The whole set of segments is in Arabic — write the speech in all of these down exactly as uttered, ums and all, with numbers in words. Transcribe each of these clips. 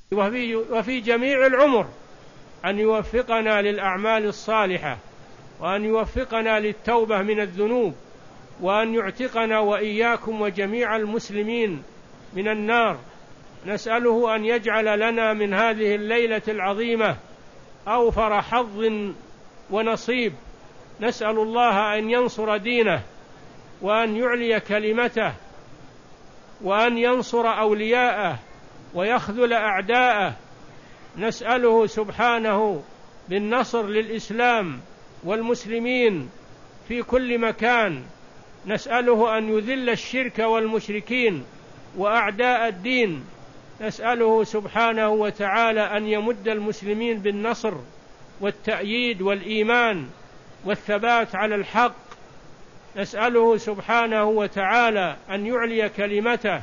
وفي, وفي جميع العمر، أن يوفقنا للأعمال الصالحة، وأن يوفقنا للتوبة من الذنوب، وأن يعتقنا وإياكم وجميع المسلمين من النار. نسأله أن يجعل لنا من هذه الليلة العظيمة أوفر حظ ونصيب. نسأل الله أن ينصر دينه، وأن يعلي كلمته، وأن ينصر أولياءه ويخذل أعداءه. نسأله سبحانه بالنصر للإسلام والمسلمين في كل مكان. نسأله أن يذل الشرك والمشركين وأعداء الدين. نسأله سبحانه وتعالى أن يمد المسلمين بالنصر والتأييد والإيمان والثبات على الحق. نسأله سبحانه وتعالى أن يعلي كلمته،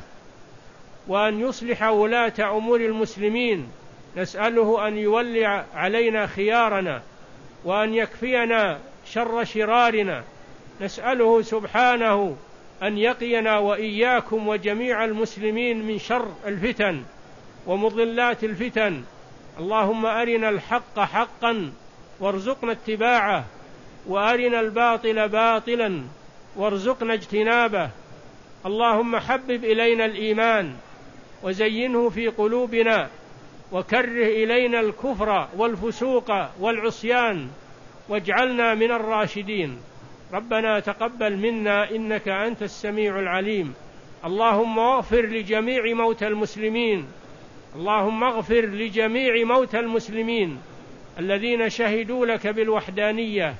وأن يصلح ولاة أمور المسلمين. نسأله أن يولي علينا خيارنا، وأن يكفينا شر شرارنا. نسأله سبحانه أن يقينا وإياكم وجميع المسلمين من شر الفتن ومضلات الفتن. اللهم أرنا الحق حقا وارزقنا اتباعه، وأرنا الباطل باطلا وارزقنا اجتنابه. اللهم حبب إلينا الإيمان وزينه في قلوبنا، وكره إلينا الكفر والفسوق والعصيان، واجعلنا من الراشدين. ربنا تقبل منا إنك أنت السميع العليم. اللهم اغفر لجميع موتى المسلمين، اللهم اغفر لجميع موتى المسلمين الذين شهدوا لك بالوحدانية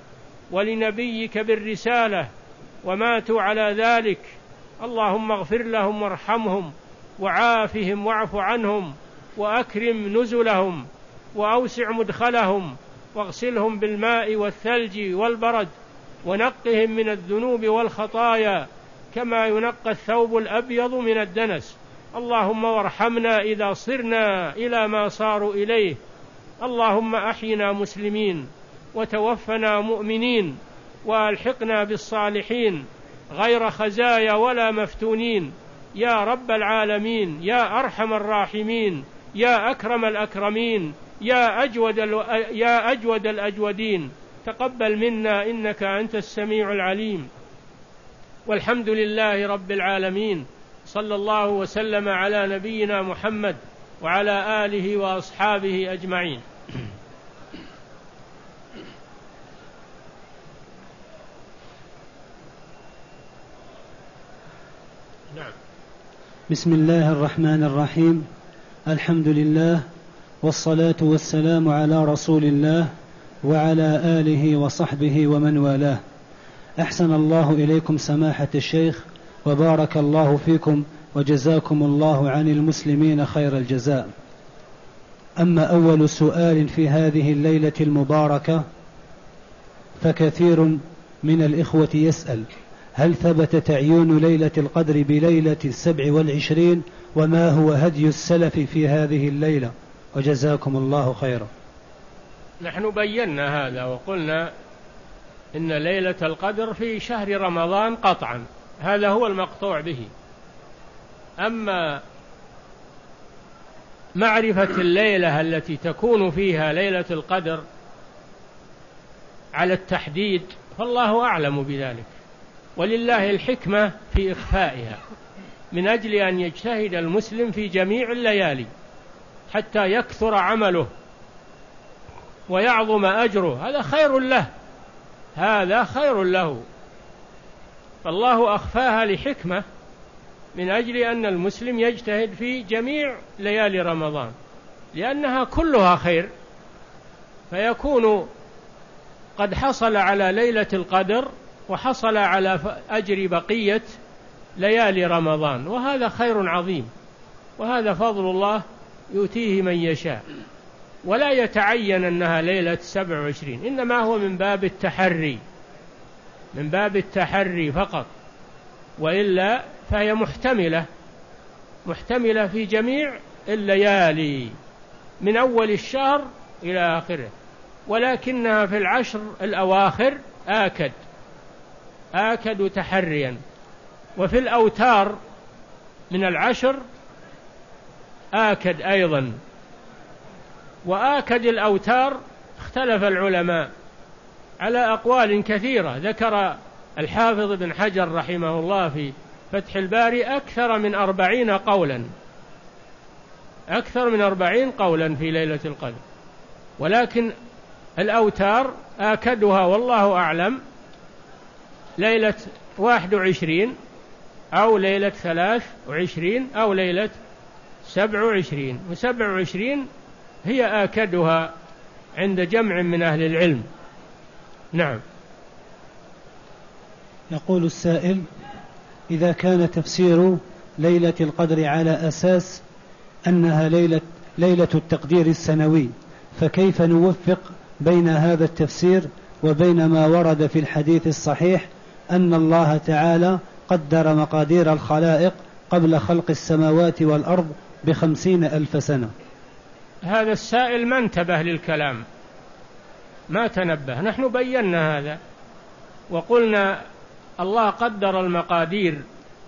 ولنبيك بالرسالة وماتوا على ذلك. اللهم اغفر لهم وارحمهم وعافهم واعف عنهم وأكرم نزلهم وأوسع مدخلهم، واغسلهم بالماء والثلج والبرد، ونقهم من الذنوب والخطايا كما ينقى الثوب الأبيض من الدنس. اللهم وارحمنا إذا صرنا إلى ما صاروا إليه. اللهم أحينا مسلمين وتوفنا مؤمنين، وألحقنا بالصالحين غير خزايا ولا مفتونين، يا رب العالمين، يا أرحم الراحمين، يا أكرم الأكرمين، يا أجود, يا أجود الأجودين. تقبل منا إنك أنت السميع العليم. والحمد لله رب العالمين. صلى الله وسلم على نبينا محمد وعلى آله وأصحابه أجمعين. نعم. بسم الله الرحمن الرحيم. الحمد لله، والصلاة والسلام على رسول الله وعلى آله وصحبه ومن والاه. أحسن الله إليكم سماحة الشيخ، وبارك الله فيكم، وجزاكم الله عن المسلمين خير الجزاء. أما أول سؤال في هذه الليلة المباركة، فكثير من الإخوة يسأل: هل ثبت تعيين ليلة القدر بليلة السبع والعشرين؟ وما هو هدي السلف في هذه الليلة؟ وجزاكم الله خيرا. نحن بينا هذا وقلنا إن ليلة القدر في شهر رمضان قطعا، هذا هو المقطوع به. أما معرفة الليلة التي تكون فيها ليلة القدر على التحديد فالله أعلم بذلك، ولله الحكمة في إخفائها، من أجل أن يجتهد المسلم في جميع الليالي حتى يكثر عمله ويعظم أجره. هذا خير له، هذا خير له. فالله أخفاها لحكمة، من أجل أن المسلم يجتهد في جميع ليالي رمضان، لأنها كلها خير، فيكون قد حصل على ليلة القدر وحصل على أجر بقية ليالي رمضان، وهذا خير عظيم، وهذا فضل الله يؤتيه من يشاء. ولا يتعين أنها ليلة سبع وعشرين، إنما هو من باب التحري، من باب التحري فقط، وإلا فهي محتملة محتملة في جميع الليالي من أول الشهر إلى آخره، ولكنها في العشر الأواخر آكد آكد تحريا، وفي الأوتار من العشر آكد أيضا، وآكد الأوتار اختلف العلماء على أقوال كثيرة، ذكر الحافظ بن حجر رحمه الله في فتح الباري أكثر من أربعين قولا أكثر من أربعين قولا في ليلة القدر، ولكن الأوتار آكدها والله أعلم ليلة واحد وعشرين أو ليلة ثلاث وعشرين أو ليلة سبع وعشرين، وسبع وعشرين هي آكدها عند جمع من أهل العلم. نعم. يقول السائل: إذا كان تفسير ليلة القدر على أساس أنها ليلة, ليلة التقدير السنوي، فكيف نوفق بين هذا التفسير وبين ما ورد في الحديث الصحيح أن الله تعالى قدر مقادير الخلائق قبل خلق السماوات والأرض بخمسين ألف سنة؟ هذا السائل ما انتبه للكلام، ما تنبه. نحن بينا هذا وقلنا الله قدر المقادير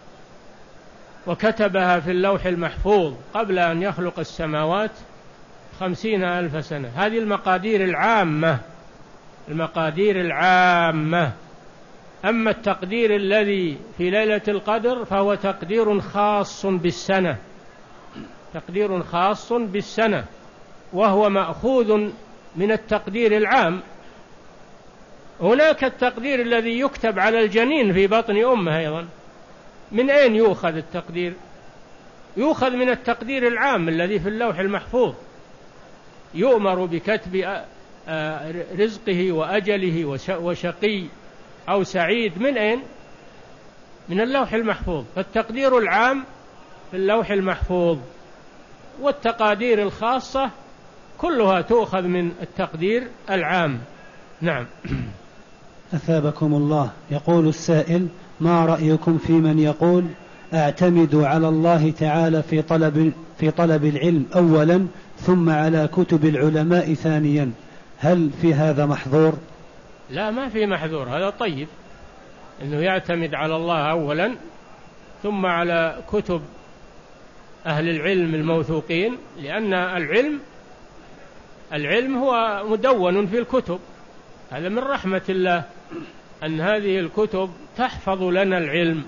وكتبها في اللوح المحفوظ قبل أن يخلق السماوات خمسين ألف سنة. هذه المقادير العامة، المقادير العامة. أما التقدير الذي في ليلة القدر فهو تقدير خاص بالسنة، تقدير خاص بالسنة، وهو مأخوذ من التقدير العام. هناك التقدير الذي يكتب على الجنين في بطن أمه أيضا. من أين يؤخذ التقدير؟ يؤخذ من التقدير العام الذي في اللوح المحفوظ. يؤمر بكتب رزقه وأجله وشقي أو سعيد. من أين؟ من اللوح المحفوظ. فالتقدير العام في اللوح المحفوظ، والتقادير الخاصة كلها تؤخذ من التقدير العام. نعم. أثابكم الله. يقول السائل: ما رأيكم في من يقول أعتمد على الله تعالى في طلب, في طلب العلم أولا ثم على كتب العلماء ثانيا؟ هل في هذا محظور؟ لا، ما في محظور، هذا طيب أنه يعتمد على الله أولا ثم على كتب أهل العلم الموثوقين، لأن العلم العلم هو مدون في الكتب. هذا من رحمة الله أن هذه الكتب تحفظ لنا العلم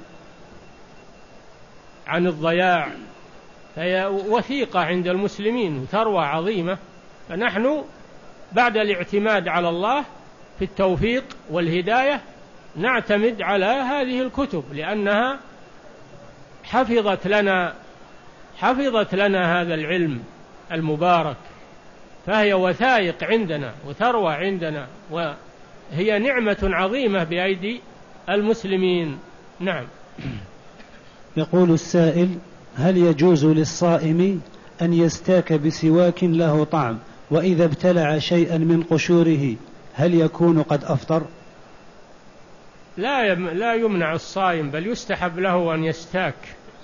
عن الضياع، فهي وثيقة عند المسلمين وثروة عظيمة. فنحن بعد الاعتماد على الله في التوفيق والهداية نعتمد على هذه الكتب، لأنها حفظت لنا حفظت لنا هذا العلم المبارك، فهي وثائق عندنا وثروة عندنا، وهي نعمة عظيمة بأيدي المسلمين. نعم. يقول السائل: هل يجوز للصائم أن يستاك بسواك له طعم، وإذا ابتلع شيئا من قشوره هل يكون قد أفطر؟ لا لا يمنع الصائم، بل يستحب له أن يستاك،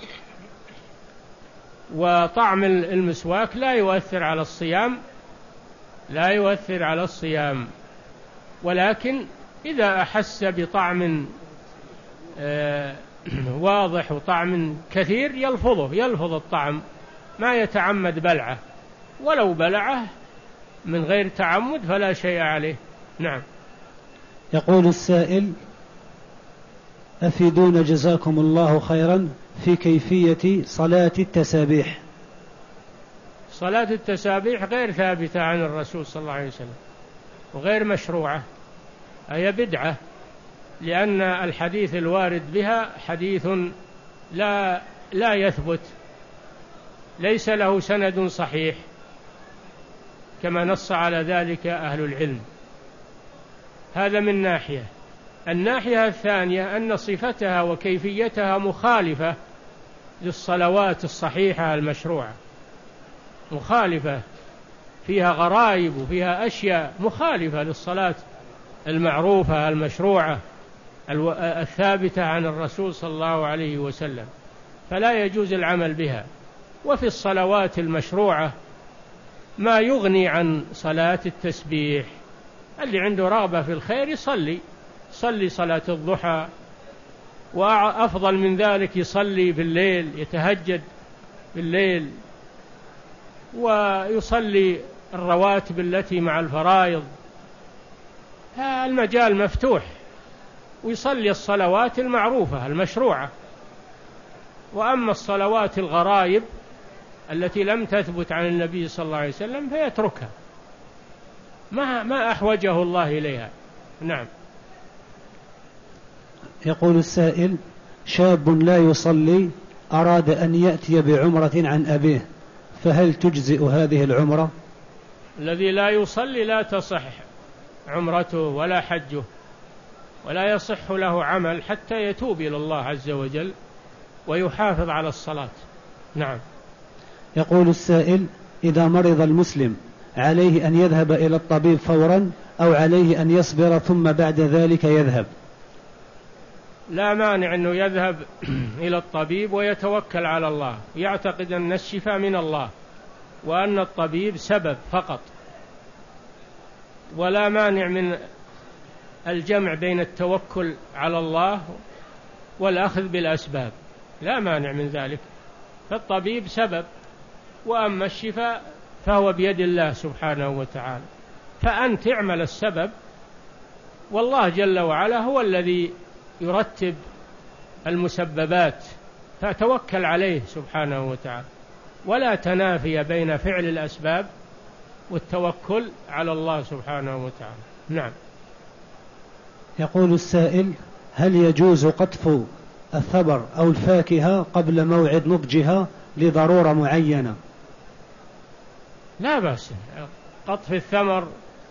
وطعم المسواك لا يؤثر على الصيام لا يؤثر على الصيام ولكن إذا أحس بطعم آه واضح وطعم كثير يلفظه يلفظ الطعم، ما يتعمد بلعه، ولو بلعه من غير تعمد فلا شيء عليه. نعم. يقول السائل: أفيدونا جزاكم الله خيرا في كيفية صلاة التسابيح. صلاة التسابيح غير ثابتة عن الرسول صلى الله عليه وسلم وغير مشروعة، هي بدعة، لأن الحديث الوارد بها حديث لا لا يثبت، ليس له سند صحيح كما نص على ذلك أهل العلم. هذا من ناحية. الناحية الثانية أن صفتها وكيفيتها مخالفة للصلوات الصحيحة المشروعة، مخالفة، فيها غرائب وفيها أشياء مخالفة للصلاة المعروفة المشروعة الثابتة عن الرسول صلى الله عليه وسلم، فلا يجوز العمل بها. وفي الصلوات المشروعة ما يغني عن صلاة التسبيح. اللي عنده رغبة في الخير يصلي صلي صلاة الضحى، وأفضل من ذلك يصلي بالليل، يتهجد بالليل ويصلي الرواتب التي مع الفرائض، المجال مفتوح، ويصلي الصلوات المعروفة المشروعة. وأما الصلوات الغرائب التي لم تثبت عن النبي صلى الله عليه وسلم فيتركها، ما ما أحوجه الله إليها. نعم. يقول السائل: شاب لا يصلي أراد أن يأتي بعمرة عن أبيه، فهل تجزئ هذه العمرة؟ الذي لا يصلي لا تصح عمرته ولا حجه، ولا يصح له عمل حتى يتوب إلى الله عز وجل ويحافظ على الصلاة. نعم. يقول السائل: إذا مرض المسلم عليه أن يذهب إلى الطبيب فورا أو عليه أن يصبر ثم بعد ذلك يذهب؟ لا مانع أنه يذهب إلى الطبيب ويتوكل على الله، يعتقد أن الشفاء من الله وأن الطبيب سبب فقط، ولا مانع من الجمع بين التوكل على الله والأخذ بالأسباب، لا مانع من ذلك، فالطبيب سبب، وأما الشفاء فهو بيد الله سبحانه وتعالى. فأنت اعمل السبب، والله جل وعلا هو الذي يرتب المسببات، فتوكل عليه سبحانه وتعالى، ولا تنافي بين فعل الأسباب والتوكل على الله سبحانه وتعالى. نعم. يقول السائل: هل يجوز قطف الثمر أو الفاكهة قبل موعد نضجها لضرورة معينة؟ لا بأس قطف الثمر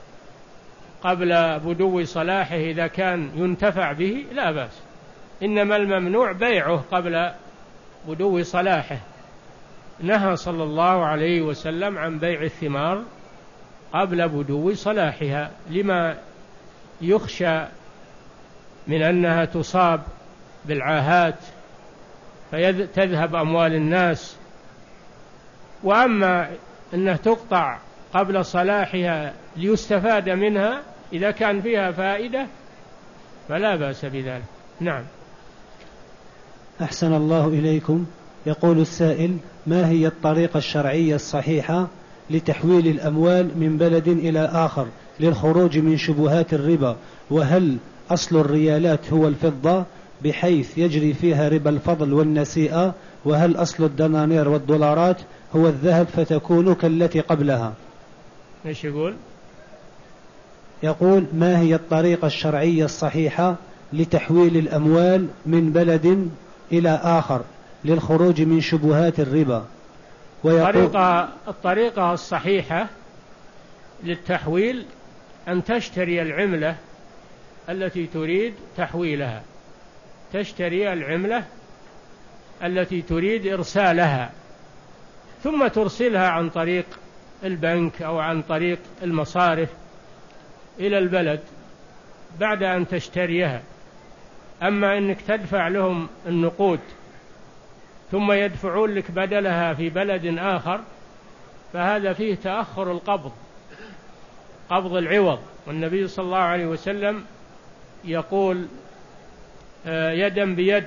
قبل بدو صلاحه إذا كان ينتفع به، لا بأس، إنما الممنوع بيعه قبل بدو صلاحه. نهى صلى الله عليه وسلم عن بيع الثمار قبل بدو صلاحها، لما يخشى من أنها تصاب بالعاهات فتذهب أموال الناس. وأما أنها تقطع قبل صلاحها ليستفاد منها إذا كان فيها فائدة فلا بأس بذلك. نعم. أحسن الله إليكم. يقول السائل: ما هي الطريقة الشرعية الصحيحة لتحويل الأموال من بلد إلى آخر للخروج من شبهات الربا؟ وهل أصل الريالات هو الفضة بحيث يجري فيها ربا الفضل والنسيئة؟ وهل أصل الدنانير والدولارات هو الذهب فتكون كالتي قبلها؟ ايش يقول؟ يقول: ما هي الطريقة الشرعية الصحيحة لتحويل الأموال من بلد إلى آخر للخروج من شبهات الربا؟ الطريقة, الطريقة الصحيحة للتحويل أن تشتري العملة التي تريد تحويلها، تشتري العملة التي تريد إرسالها، ثم ترسلها عن طريق البنك أو عن طريق المصارف إلى البلد بعد أن تشتريها. أما أنك تدفع لهم النقود ثم يدفعون لك بدلها في بلد آخر فهذا فيه تأخر القبض، قبض العوض. والنبي صلى الله عليه وسلم يقول: يدا بيد،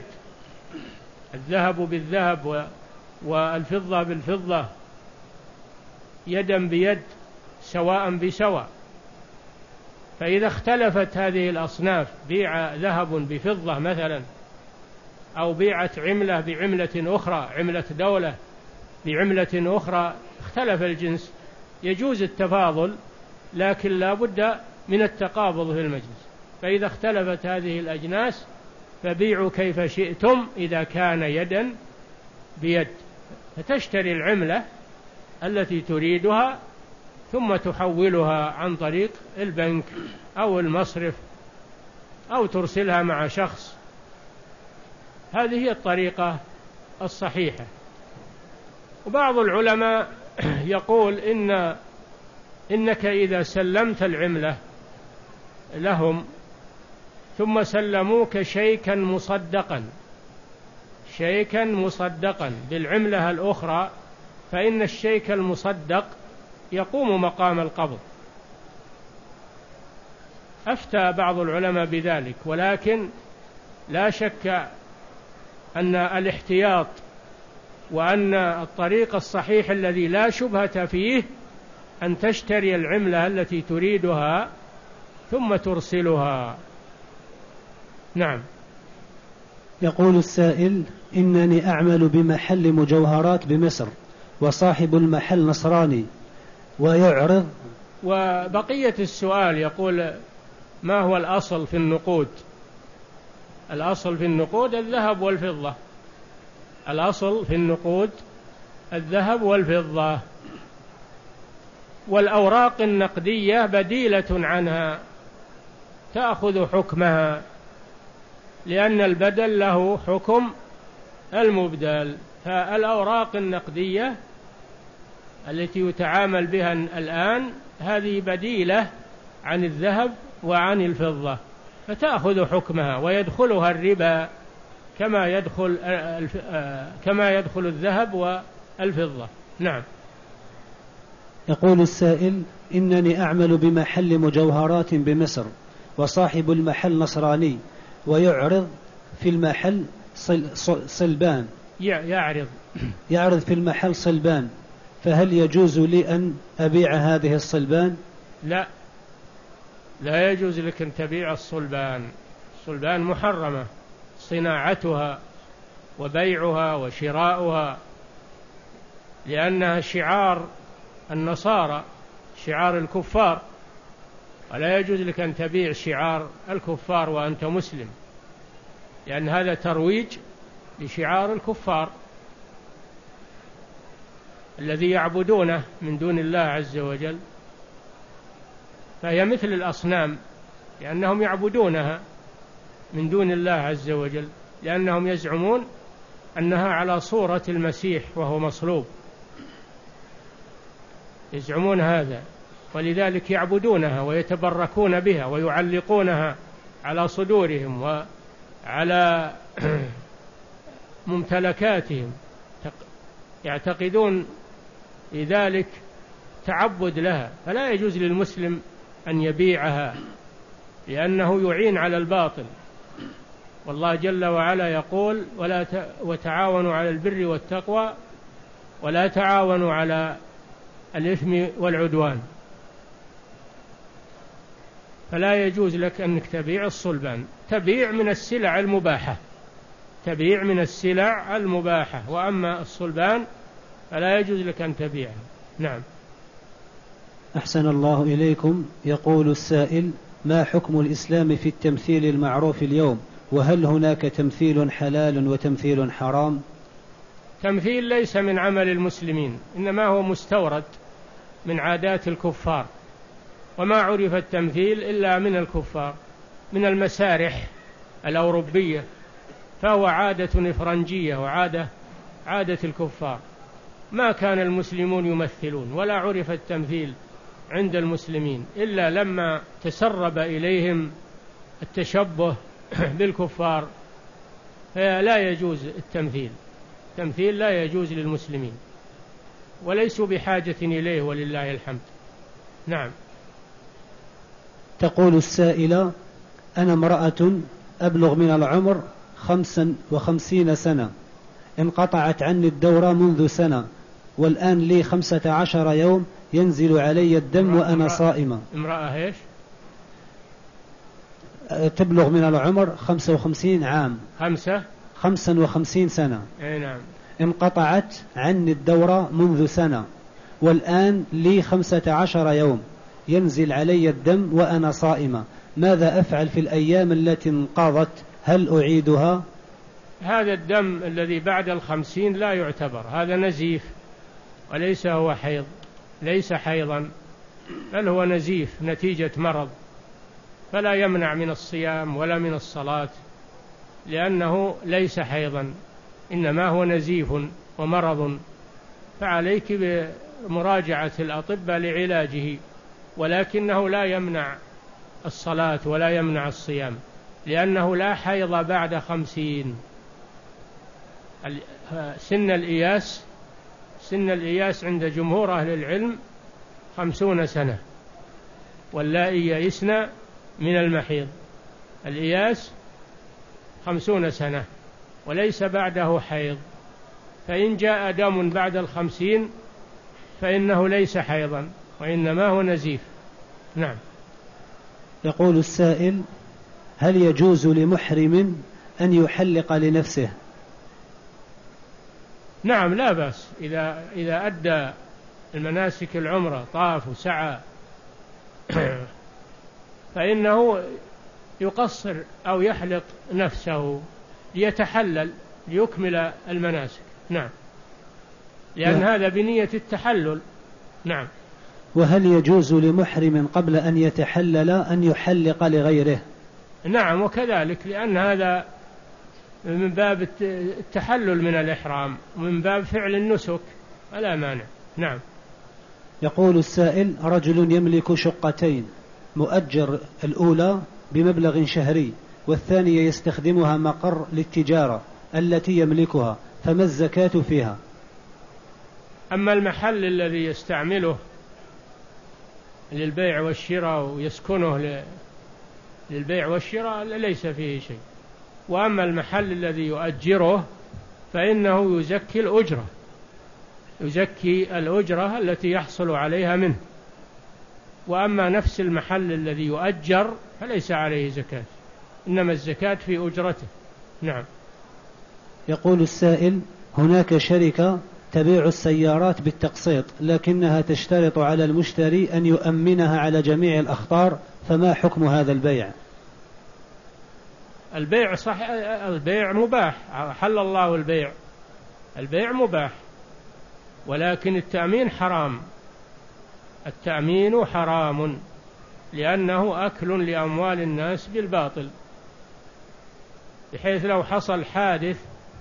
الذهب بالذهب والفضة بالفضة، يدا بيد سواء بسواء. فإذا اختلفت هذه الأصناف، بيع ذهب بفضة مثلا، أو بيعت عملة بعملة أخرى، عملة دولة بعملة أخرى، اختلف الجنس، يجوز التفاضل لكن لا بد من التقابض في المجلس. فإذا اختلفت هذه الأجناس فبيعوا كيف شئتم إذا كان يدا بيد، فتشتري العملة التي تريدها ثم تحولها عن طريق البنك أو المصرف أو ترسلها مع شخص. هذه هي الطريقة الصحيحة. وبعض العلماء يقول إن إنك إذا سلمت العملة لهم ثم سلموك شيكا مصدقا شيكا مصدقا بالعملة الأخرى، فإن الشيك المصدق يقوم مقام القبض. أفتى بعض العلماء بذلك، ولكن لا شك أن الاحتياط وأن الطريق الصحيح الذي لا شبهة فيه أن تشتري العملة التي تريدها ثم ترسلها. نعم. يقول السائل: إنني أعمل بمحل مجوهرات بمصر، وصاحب المحل نصراني ويعرض. وبقية السؤال يقول: ما هو الأصل في النقود؟ الأصل في النقود الذهب والفضة. الأصل في النقود الذهب والفضة، والأوراق النقدية بديلة عنها تأخذ حكمها، لأن البدل له حكم المبدل. فالأوراق النقدية التي يتعامل بها الآن هذه بديلة عن الذهب وعن الفضة، فتأخذ حكمها ويدخلها الربا كما يدخل كما يدخل الذهب والفضة. نعم. يقول السائل: إنني أعمل بمحل مجوهرات بمصر، وصاحب المحل نصراني ويعرض في المحل صلبان. يعرض يعرض في المحل صلبان، فهل يجوز لي أن أبيع هذه الصلبان؟ لا، لا يجوز لك أن تبيع الصلبان. الصلبان محرمة صناعتها وبيعها وشراؤها، لأنها شعار النصارى، شعار الكفار، ولا يجوز لك أن تبيع شعار الكفار وأنت مسلم، لأن هذا ترويج لشعار الكفار الذي يعبدونه من دون الله عز وجل. فهي مثل الأصنام، لأنهم يعبدونها من دون الله عز وجل، لأنهم يزعمون أنها على صورة المسيح وهو مصلوب، يزعمون هذا، ولذلك يعبدونها ويتبركون بها ويعلقونها على صدورهم وعلى ممتلكاتهم، يعتقدون لذلك تعبد لها. فلا يجوز للمسلم أن يبيعها، لأنه يعين على الباطل. والله جل وعلا يقول: ولا وتعاونوا على البر والتقوى ولا تعاونوا على الإثم والعدوان. فلا يجوز لك أنك تبيع الصلبان. تبيع من السلع المباحة، تبيع من السلع المباحة، وأما الصلبان فلا يجوز لك أن تبيعها. نعم. أحسن الله إليكم. يقول السائل: ما حكم الإسلام في التمثيل المعروف اليوم؟ وهل هناك تمثيل حلال وتمثيل حرام؟ تمثيل ليس من عمل المسلمين، إنما هو مستورد من عادات الكفار، وما عرف التمثيل إلا من الكفار، من المسارح الأوروبية، فهو عادة إفرنجية وعادة عادة الكفار. ما كان المسلمون يمثلون، ولا عرف التمثيل عند المسلمين إلا لما تسرب إليهم التشبه بالكفار، فلا يجوز التمثيل. التمثيل لا يجوز للمسلمين، وليسوا بحاجة إليه ولله الحمد. نعم. تقول السائلة: أنا امرأة أبلغ من العمر خمسا وخمسين سنة، انقطعت عني الدورة منذ سنة، والآن لي خمسة عشر يوم ينزل علي الدم وأنا صائمة. امرأة إيش؟ تبلغ من العمر خمسة وخمسين عام. خمسة خمسا وخمسين سنة. أي نعم. انقطعت عني الدورة منذ سنة، والآن لي خمسة عشر يوم ينزل علي الدم وأنا صائمة. ماذا أفعل في الأيام التي انقضت؟ هل أعيدها؟ هذا الدم الذي بعد الخمسين لا يعتبر، هذا نزيف، وليس هو حيض، ليس حيضا، بل هو نزيف نتيجة مرض، فلا يمنع من الصيام ولا من الصلاة، لأنه ليس حيضا، إنما هو نزيف ومرض. فعليك بمراجعة الأطباء لعلاجه، ولكنه لا يمنع الصلاة ولا يمنع الصيام، لأنه لا حيض بعد خمسين. سن الإياس سن الإياس عند جمهور أهل العلم خمسون سنة، واللائي يئسن من المحيض. الإياس خمسون سنة وليس بعده حيض، فإن جاء دم بعد الخمسين فإنه ليس حيضا، وإنما هو نزيف. نعم. يقول السائل: هل يجوز لمحرم أن يحلق لنفسه؟ نعم، لا بأس إذا إذا أدى المناسك العمرة، طاف وسعى فإنه يقصر أو يحلق نفسه ليتحلل ليكمل المناسك. نعم، لأن لا. هذا بنية التحلل. نعم. وهل يجوز لمحرم قبل أن يتحلل أن يحلق لغيره؟ نعم، وكذلك، لأن هذا من باب التحلل من الإحرام ومن باب فعل النسك، فلا مانع. نعم. يقول السائل: رجل يملك شقتين، مؤجر الأولى بمبلغ شهري والثانية يستخدمها مقر للتجارة التي يملكها، فما الزكاة فيها؟ أما المحل الذي يستعمله للبيع والشراء ويسكنه للبيع والشراء ليس فيه شيء. وأما المحل الذي يؤجره فإنه يزكي الأجرة، يزكي الأجرة التي يحصل عليها منه. وأما نفس المحل الذي يؤجر فليس عليه زكاة، إنما الزكاة في أجرته. نعم. يقول السائل: هناك شركة تبيع السيارات بالتقسيط، لكنها تشترط على المشتري أن يؤمنها على جميع الأخطار، فما حكم هذا البيع؟ البيع صح، البيع مباح، حل الله البيع، البيع مباح، ولكن التأمين حرام. التأمين حرام لأنه أكل لأموال الناس بالباطل، بحيث لو حصل حادث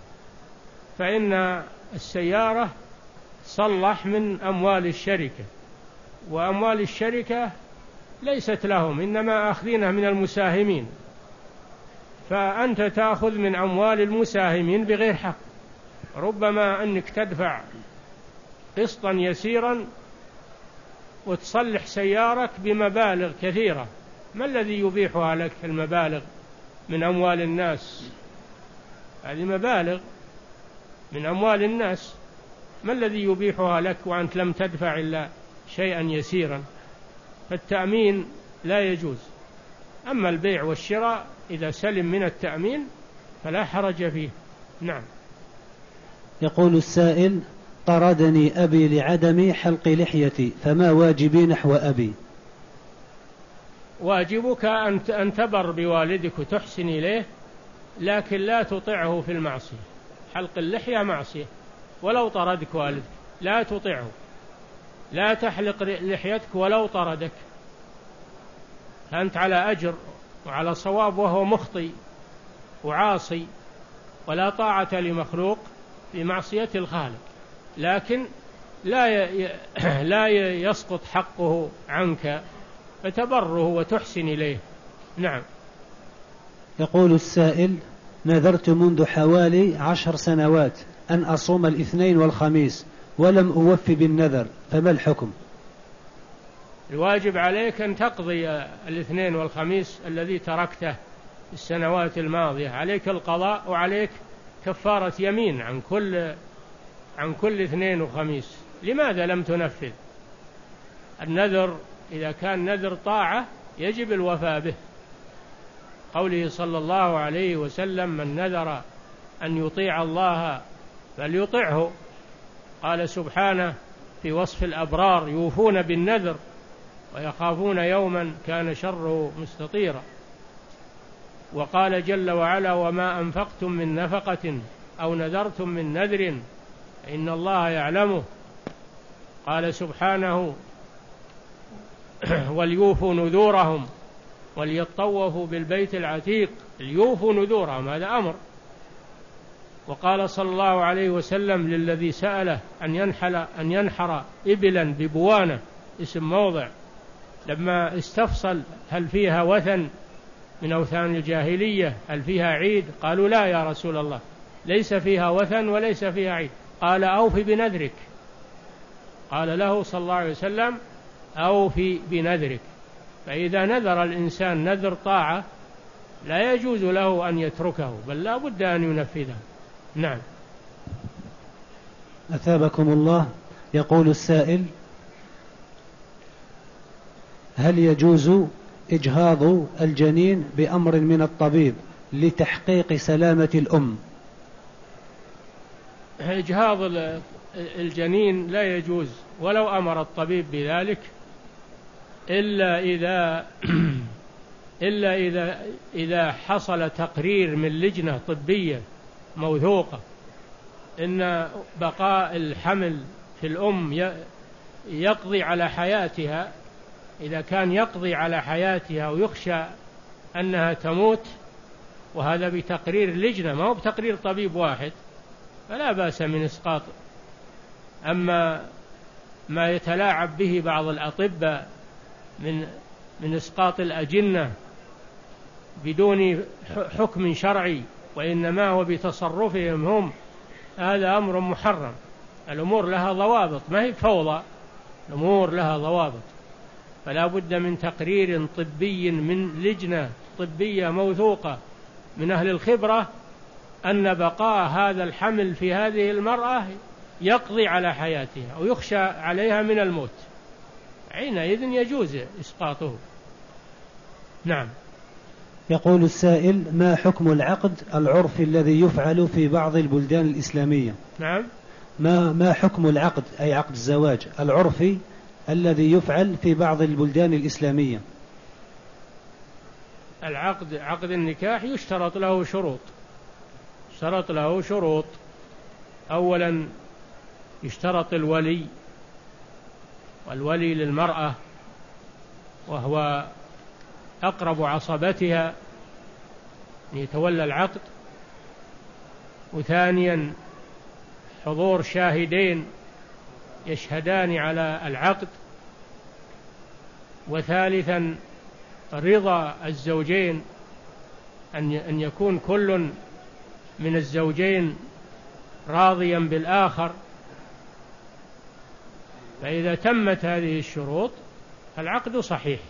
فإن السيارة تصلح من أموال الشركة، وأموال الشركة ليست لهم، إنما أخذينها من المساهمين، فأنت تأخذ من أموال المساهمين بغير حق. ربما أنك تدفع قسطا يسيرا وتصلح سيارك بمبالغ كثيرة، ما الذي يبيحها لك المبالغ من أموال الناس؟ هذه مبالغ من أموال الناس، ما الذي يبيحها لك وأنت لم تدفع إلا شيئا يسيرا؟ فالتأمين لا يجوز. أما البيع والشراء إذا سلم من التأمين فلا حرج فيه. نعم. يقول السائل: طردني أبي لعدم حلق لحيتي، فما واجبي نحو أبي؟ واجبك أن تبر بوالدك وتحسن إليه، لكن لا تطعه في المعصية. حلق اللحية معصية، ولو طردك والدك لا تطعه، لا تحلق لحيتك ولو طردك، فأنت على أجر وعلى صواب وهو مخطئ وعاصي، ولا طاعة لمخلوق في معصية الخالق، لكن لا لا يسقط حقه عنك، فتبره وتحسن إليه. نعم. يقول السائل: نذرت منذ حوالي عشر سنوات أن أصوم الاثنين والخميس ولم أوفي بالنذر، فما الحكم؟ الواجب عليك أن تقضي الاثنين والخميس الذي تركته في السنوات الماضية، عليك القضاء وعليك كفارة يمين عن كل عن كل اثنين وخميس. لماذا لم تنفذ النذر؟ إذا كان نذر طاعة يجب الوفاء به. قوله صلى الله عليه وسلم: من نذر أن يطيع الله فليطعه. قال سبحانه في وصف الأبرار: يوفون بالنذر ويخافون يوما كان شره مستطيرا. وقال جل وعلا: وما أنفقتم من نفقة أو نذرتم من نذر إن الله يعلمه. قال سبحانه: وليوفوا نذورهم وليطوفوا بالبيت العتيق. ليوفوا نذورهم، هذا أمر. وقال صلى الله عليه وسلم للذي سأله أن ينحل أن ينحر إبلا ببوانة، اسم موضع، لما استفصل هل فيها وثن من أوثان الجاهلية، هل فيها عيد؟ قالوا لا يا رسول الله، ليس فيها وثن وليس فيها عيد. قال: أوف بنذرك. قال له صلى الله عليه وسلم: أوف بنذرك. فإذا نذر الإنسان نذر طاعة لا يجوز له أن يتركه، بل لا بد أن ينفذه. نعم. أثابكم الله. يقول السائل: هل يجوز إجهاض الجنين بأمر من الطبيب لتحقيق سلامة الأم؟ إجهاض الجنين لا يجوز ولو أمر الطبيب بذلك، إلا إذا إلا إذا إذا حصل تقرير من لجنة طبية موثوقة إن بقاء الحمل في الأم يقضي على حياتها. إذا كان يقضي على حياتها ويخشى أنها تموت، وهذا بتقرير لجنة ما هو بتقرير طبيب واحد، فلا بأس من إسقاط. أما ما يتلاعب به بعض الأطباء من من إسقاط الأجنة بدون حكم شرعي، وإنما هو بتصرفهم هم، هذا أمر محرم. الأمور لها ضوابط، ما هي فوضى، الأمور لها ضوابط. فلا بد من تقرير طبي من لجنة طبية موثوقة من أهل الخبرة أن بقاء هذا الحمل في هذه المرأة يقضي على حياتها ويخشى عليها من الموت، حينئذ يجوز إسقاطه. نعم. يقول السائل: ما حكم العقد العرفي الذي يفعل في بعض البلدان الإسلامية؟ نعم. ما ما حكم العقد، أي عقد الزواج العرفي الذي يفعل في بعض البلدان الإسلامية؟ العقد عقد النكاح يشترط له شروط، يشترط له شروط. أولا يشترط الولي، والولي للمرأة وهو أقرب عصبتها يتولى العقد. وثانيا حضور شاهدين يشهدان على العقد. وثالثا رضا الزوجين، أن يكون كل من الزوجين راضيا بالآخر. فإذا تمت هذه الشروط فالعقد صحيح،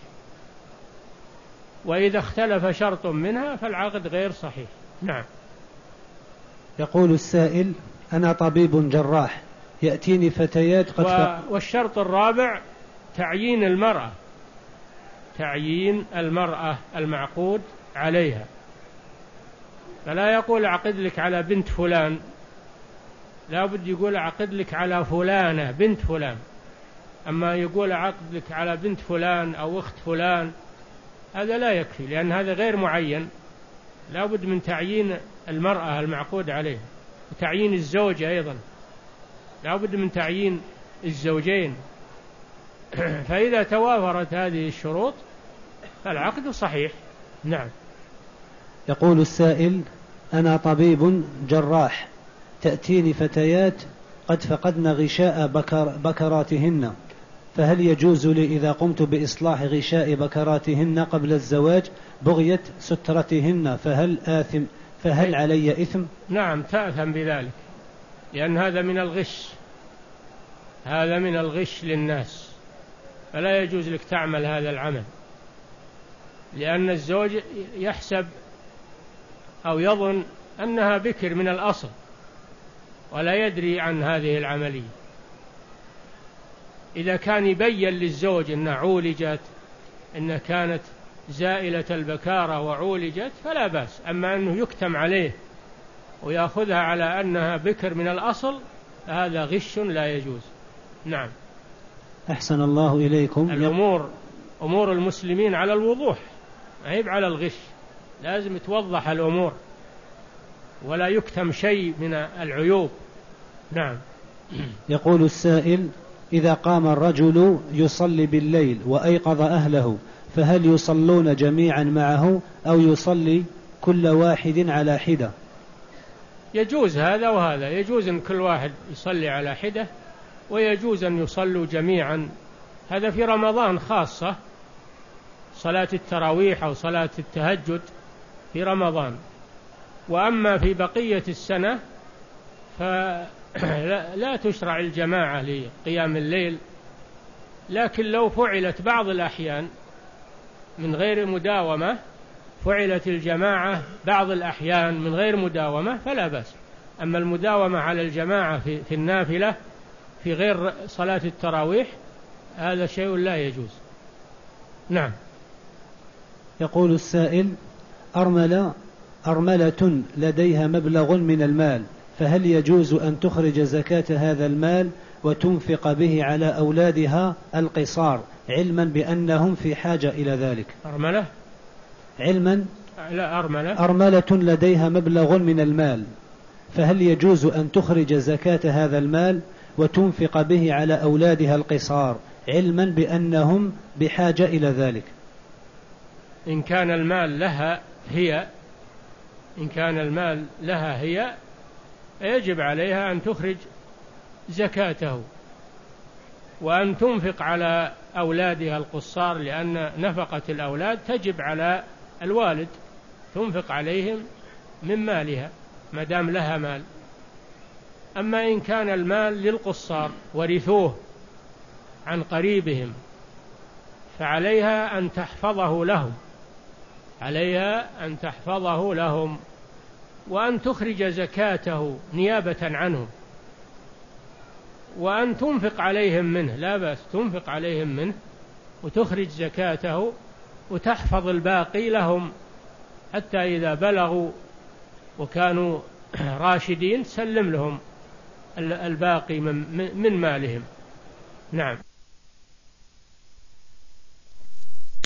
وإذا اختلف شرط منها فالعقد غير صحيح. نعم. يقول السائل: أنا طبيب جراح، يأتيني فتيات قد و... والشرط الرابع تعيين المرأة، تعيين المرأة المعقود عليها. فلا يقول أعقد لك على بنت فلان، لا بد يقول أعقد لك على فلانة بنت فلان. أما يقول أعقد لك على بنت فلان أو أخت فلان، هذا لا يكفي، لأن هذا غير معين. لا بد من تعيين المرأة المعقود عليها، وتعيين الزوج أيضا، لا بد من تعيين الزوجين. فإذا توافرت هذه الشروط فالعقد صحيح. نعم. يقول السائل: أنا طبيب جراح، تأتيني فتيات قد فقدن غشاء بكر بكراتهن، فهل يجوز لي إذا قمت بإصلاح غشاء بكراتهن قبل الزواج بغية سترتهن، فهل آثم فهل علي إثم؟ نعم، تأثم بذلك، لأن هذا من الغش، هذا من الغش للناس، فلا يجوز لك تعمل هذا العمل، لأن الزوج يحسب أو يظن أنها بكر من الأصل ولا يدري عن هذه العملية. إذا كان يبين للزوج أنها عولجت، أنها كانت زائلة البكارة وعولجت، فلا بأس. أما أنه يكتم عليه ويأخذها على أنها بكر من الأصل، هذا غش لا يجوز. نعم. أحسن الله إليكم. الأمور أمور المسلمين على الوضوح، عيب على الغش، لازم توضح الأمور ولا يكتم شيء من العيوب. نعم. يقول السائل: إذا قام الرجل يصلي بالليل وأيقظ أهله، فهل يصلون جميعا معه أو يصلي كل واحد على حدة؟ يجوز هذا وهذا، يجوز أن كل واحد يصلي على حدة، ويجوز أن يصلوا جميعا. هذا في رمضان خاصة، صلاة التراويح أو صلاة التهجد في رمضان. وأما في بقية السنة فلا تشرع الجماعة لقيام الليل، لكن لو فعلت بعض الأحيان من غير مداومة، فعلت الجماعة بعض الأحيان من غير مداومة فلا بأس. أما المداومة على الجماعة في, في النافلة في غير صلاة التراويح، هذا شيء لا يجوز. نعم. يقول السائل: أرملة أرملة لديها مبلغ من المال، فهل يجوز أن تخرج زكاة هذا المال وتنفق به على أولادها القصار، علما بأنهم في حاجة إلى ذلك؟ أرملة علما لا أرملة أرملة لديها مبلغ من المال، فهل يجوز أن تخرج زكاة هذا المال وتنفق به على أولادها القصار، علما بأنهم بحاجة إلى ذلك؟ إن كان المال لها هي إن كان المال لها هي يجب عليها أن تخرج زكاته وأن تنفق على أولادها القصار، لأن نفقة الأولاد تجب على الوالد، تنفق عليهم من مالها ما دام لها مال. أما إن كان المال للقصار ورثوه عن قريبهم فعليها أن تحفظه لهم عليها أن تحفظه لهم وأن تخرج زكاته نيابة عنهم، وأن تنفق عليهم منه، لا بأس تنفق عليهم منه وتخرج زكاته وتحفظ الباقي لهم حتى إذا بلغوا وكانوا راشدين سلم لهم الباقي من مالهم. نعم.